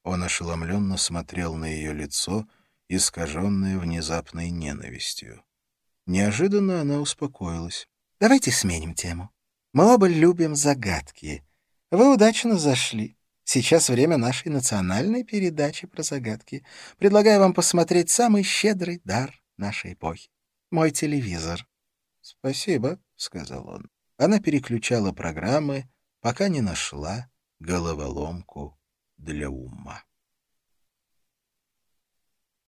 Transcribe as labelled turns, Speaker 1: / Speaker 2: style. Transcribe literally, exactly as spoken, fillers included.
Speaker 1: Он ошеломленно смотрел на ее лицо, искаженное внезапной ненавистью. Неожиданно она успокоилась. «Давайте сменим тему. Мы оба любим загадки. Вы удачно зашли. Сейчас время нашей национальной передачи про загадки. Предлагаю вам посмотреть самый щедрый дар нашей эпохи. Мой телевизор». «Спасибо», — сказал он. Она переключала программы, пока не нашла головоломку для ума.